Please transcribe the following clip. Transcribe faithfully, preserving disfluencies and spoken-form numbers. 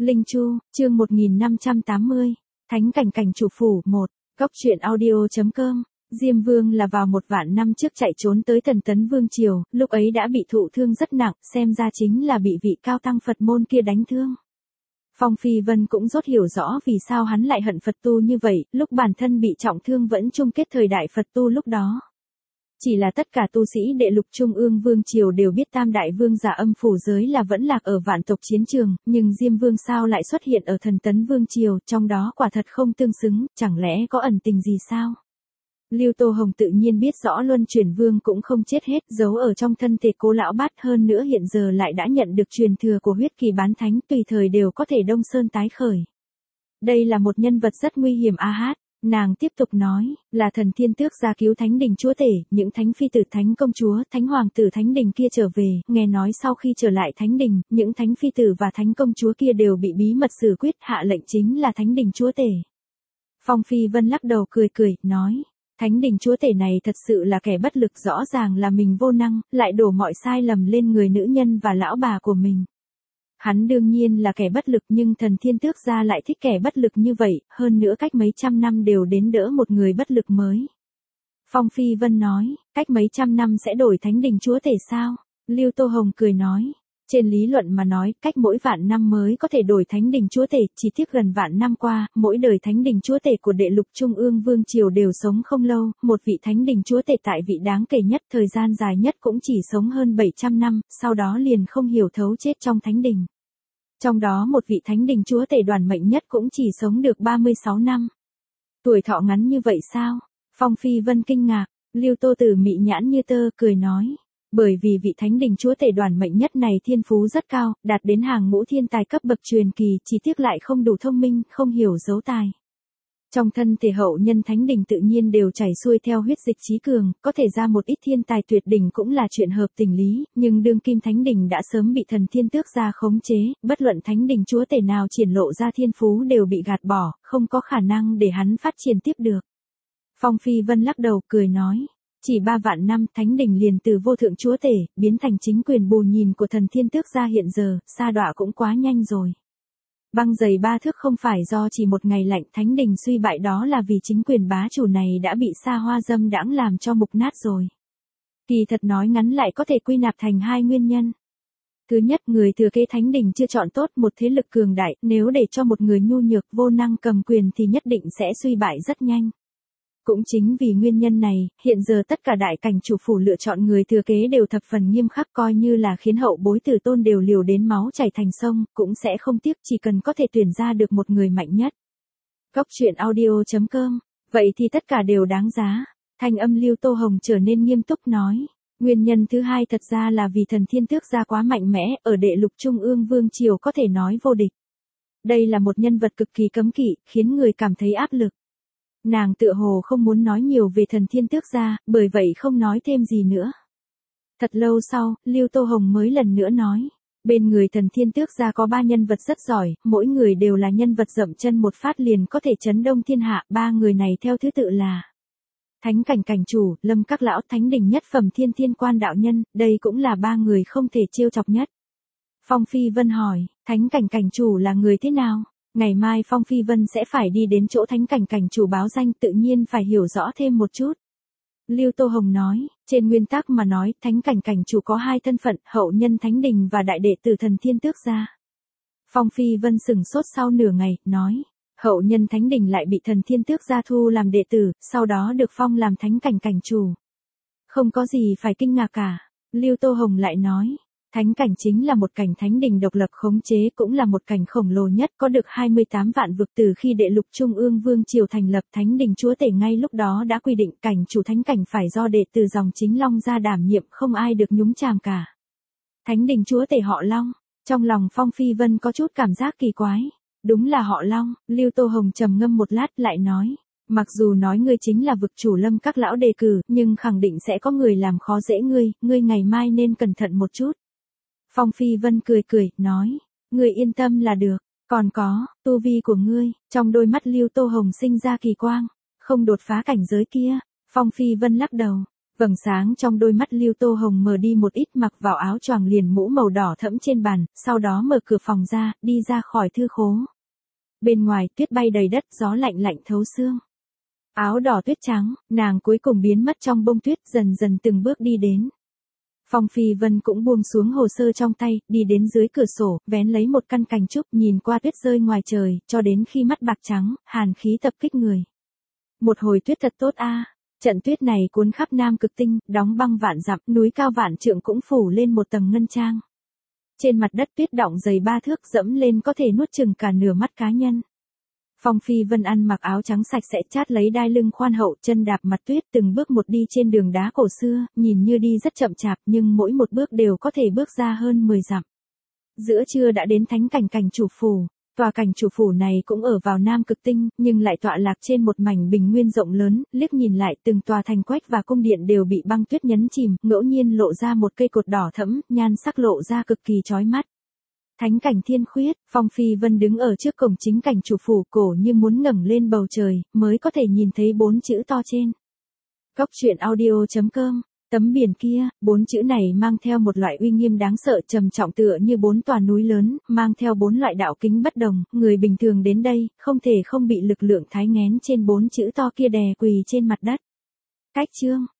Linh Chu, chương một nghìn năm trăm tám mươi, Thánh cảnh cảnh chủ phủ một, Cốc truyện audio.com. Diêm Vương là vào một vạn năm trước chạy trốn tới Thần Tấn Vương Triều, lúc ấy đã bị thụ thương rất nặng, xem ra chính là bị vị cao tăng Phật môn kia đánh thương. Phong Phi Vân cũng rốt hiểu rõ vì sao hắn lại hận Phật tu như vậy, lúc bản thân bị trọng thương vẫn chung kết thời đại Phật tu lúc đó. Chỉ là tất cả tu sĩ đệ lục trung ương vương triều đều biết tam đại vương giả âm phủ giới là vẫn lạc ở vạn tộc chiến trường, nhưng Diêm Vương sao lại xuất hiện ở Thần Tấn Vương triều, trong đó quả thật không tương xứng, chẳng lẽ có ẩn tình gì sao? Lưu Tô Hồng tự nhiên biết rõ Luân Chuyển Vương cũng không chết hết, giấu ở trong thân thể Cố lão bát, hơn nữa hiện giờ lại đã nhận được truyền thừa của huyết kỳ bán thánh, tùy thời đều có thể đông sơn tái khởi. Đây là một nhân vật rất nguy hiểm a hát. Nàng tiếp tục nói, là thần thiên tước gia cứu thánh đình chúa tể, những thánh phi tử thánh công chúa, thánh hoàng tử thánh đình kia trở về, nghe nói sau khi trở lại thánh đình, những thánh phi tử và thánh công chúa kia đều bị bí mật xử quyết, hạ lệnh chính là thánh đình chúa tể. Phong Phi Vân lắc đầu cười cười, nói, thánh đình chúa tể này thật sự là kẻ bất lực, rõ ràng là mình vô năng, lại đổ mọi sai lầm lên người nữ nhân và lão bà của mình. Hắn đương nhiên là kẻ bất lực, nhưng thần thiên tước gia lại thích kẻ bất lực như vậy, hơn nữa cách mấy trăm năm đều đến đỡ một người bất lực mới. Phong Phi Vân nói, cách mấy trăm năm sẽ đổi thánh đình chúa tể sao? Lưu Tô Hồng cười nói, trên lý luận mà nói, cách mỗi vạn năm mới có thể đổi thánh đình chúa tể, chỉ tiếc gần vạn năm qua, mỗi đời thánh đình chúa tể của đệ lục trung ương vương triều đều sống không lâu, một vị thánh đình chúa tể tại vị đáng kể nhất, thời gian dài nhất cũng chỉ sống hơn bảy trăm năm, sau đó liền không hiểu thấu chết trong thánh đình. Trong đó một vị thánh đình chúa tể đoàn mệnh nhất cũng chỉ sống được ba mươi sáu năm. Tuổi thọ ngắn như vậy sao? Phong Phi Vân kinh ngạc, Lưu Tô Tử mị nhãn như tơ, cười nói. Bởi vì vị thánh đình chúa tể đoàn mệnh nhất này thiên phú rất cao, đạt đến hàng ngũ thiên tài cấp bậc truyền kỳ, chỉ tiếc lại không đủ thông minh, không hiểu dấu tài. Trong thân thể hậu nhân thánh đình tự nhiên đều chảy xuôi theo huyết dịch trí cường, có thể ra một ít thiên tài tuyệt đỉnh cũng là chuyện hợp tình lý, nhưng đương kim thánh đình đã sớm bị thần thiên tước gia khống chế, bất luận thánh đình chúa tể nào triển lộ ra thiên phú đều bị gạt bỏ, không có khả năng để hắn phát triển tiếp được. Phong Phi Vân lắc đầu cười nói, chỉ ba vạn năm thánh đình liền từ vô thượng chúa tể, biến thành chính quyền bù nhìn của thần thiên tước gia hiện giờ, sa đọa cũng quá nhanh rồi. Băng dày ba thước không phải do chỉ một ngày lạnh, thánh đình suy bại đó là vì chính quyền bá chủ này đã bị sa hoa dâm đãng làm cho mục nát rồi. Kỳ thật nói ngắn lại có thể quy nạp thành hai nguyên nhân. Thứ nhất, người thừa kế thánh đình chưa chọn tốt một thế lực cường đại, nếu để cho một người nhu nhược vô năng cầm quyền thì nhất định sẽ suy bại rất nhanh. Cũng chính vì nguyên nhân này, hiện giờ tất cả đại cảnh chủ phủ lựa chọn người thừa kế đều thập phần nghiêm khắc, coi như là khiến hậu bối tử tôn đều liều đến máu chảy thành sông, cũng sẽ không tiếc, chỉ cần có thể tuyển ra được một người mạnh nhất. Cốc truyện audio.com, vậy thì tất cả đều đáng giá. Thanh âm Lưu Tô Hồng trở nên nghiêm túc nói. Nguyên nhân thứ hai thật ra là vì thần thiên tước gia quá mạnh mẽ, ở đệ lục trung ương vương triều có thể nói vô địch. Đây là một nhân vật cực kỳ cấm kỵ, khiến người cảm thấy áp lực. Nàng tựa hồ không muốn nói nhiều về thần thiên tước gia, bởi vậy không nói thêm gì nữa. Thật lâu sau, Lưu Tô Hồng mới lần nữa nói, bên người thần thiên tước gia có ba nhân vật rất giỏi, mỗi người đều là nhân vật dậm chân một phát liền có thể chấn đông thiên hạ, ba người này theo thứ tự là Thánh cảnh cảnh chủ, Lâm các lão, thánh đình nhất phẩm thiên thiên quan đạo nhân, đây cũng là ba người không thể trêu chọc nhất. Phong Phi Vân hỏi, thánh cảnh cảnh chủ là người thế nào? Ngày mai Phong Phi Vân sẽ phải đi đến chỗ thánh cảnh cảnh chủ báo danh, tự nhiên phải hiểu rõ thêm một chút. Lưu Tô Hồng nói, trên nguyên tắc mà nói, thánh cảnh cảnh chủ có hai thân phận, hậu nhân thánh đình và đại đệ tử thần thiên tước gia. Phong Phi Vân sừng sốt sau nửa ngày, nói, hậu nhân thánh đình lại bị thần thiên tước gia thu làm đệ tử, sau đó được phong làm thánh cảnh cảnh chủ. Không có gì phải kinh ngạc cả. Lưu Tô Hồng lại nói, thánh cảnh chính là một cảnh thánh đình độc lập khống chế, cũng là một cảnh khổng lồ nhất, có được hai mươi tám vạn vực. Từ khi đệ lục trung ương vương triều thành lập, thánh đình chúa tể ngay lúc đó đã quy định cảnh chủ thánh cảnh phải do đệ tử dòng chính Long gia đảm nhiệm, không ai được nhúng chàm cả. Thánh đình chúa tể họ Long, trong lòng Phong Phi Vân có chút cảm giác kỳ quái. Đúng là họ Long. Lưu Tô Hồng trầm ngâm một lát lại nói, mặc dù nói ngươi chính là vực chủ Lâm các lão đề cử, nhưng khẳng định sẽ có người làm khó dễ ngươi, ngươi ngày mai nên cẩn thận một chút. Phong Phi Vân cười cười, nói, ngươi yên tâm là được, còn có, tu vi của ngươi. Trong đôi mắt Lưu Tô Hồng sinh ra kỳ quang, không đột phá cảnh giới kia. Phong Phi Vân lắc đầu, Vầng sáng trong đôi mắt Lưu Tô Hồng mờ đi một ít, mặc vào áo choàng liền mũ màu đỏ thẫm trên bàn, sau đó mở cửa phòng ra, đi ra khỏi thư khố. Bên ngoài tuyết bay đầy đất, gió lạnh lạnh thấu xương. Áo đỏ tuyết trắng, nàng cuối cùng biến mất trong bông tuyết, dần dần từng bước đi đến. Phong Phi Vân cũng buông xuống hồ sơ trong tay, đi đến dưới cửa sổ, vén lấy một căn cành trúc, nhìn qua tuyết rơi ngoài trời, cho đến khi mắt bạc trắng, hàn khí tập kích người. Một hồi tuyết thật tốt a. Trận tuyết này cuốn khắp Nam Cực Tinh, đóng băng vạn dặm, núi cao vạn trượng cũng phủ lên một tầng ngân trang. Trên mặt đất tuyết đọng dày ba thước, dẫm lên có thể nuốt chừng cả nửa mắt cá nhân. Phong Phi Vân ăn mặc áo trắng sạch sẽ, chát lấy đai lưng khoan hậu, chân đạp mặt tuyết, từng bước một đi trên đường đá cổ xưa, nhìn như đi rất chậm chạp, nhưng mỗi một bước đều có thể bước ra hơn mười dặm. Giữa trưa đã đến thánh cảnh cảnh chủ phủ. Tòa cảnh chủ phủ này cũng ở vào Nam Cực Tinh, nhưng lại tọa lạc trên một mảnh bình nguyên rộng lớn, liếc nhìn lại từng tòa thành quách và cung điện đều bị băng tuyết nhấn chìm, ngẫu nhiên lộ ra một cây cột đỏ thẫm, nhan sắc lộ ra cực kỳ chói mắt. Thánh cảnh thiên khuyết, Phong Phi Vân đứng ở trước cổng chính cảnh chủ phủ, cổ như muốn ngẩng lên bầu trời, mới có thể nhìn thấy bốn chữ to trên. Cốc truyện audio chấm com. Tấm biển kia, bốn chữ này mang theo một loại uy nghiêm đáng sợ, trầm trọng tựa như bốn tòa núi lớn, mang theo bốn loại đạo kính bất đồng, người bình thường đến đây, không thể không bị lực lượng thái nghén trên bốn chữ to kia đè quỳ trên mặt đất. Cách chương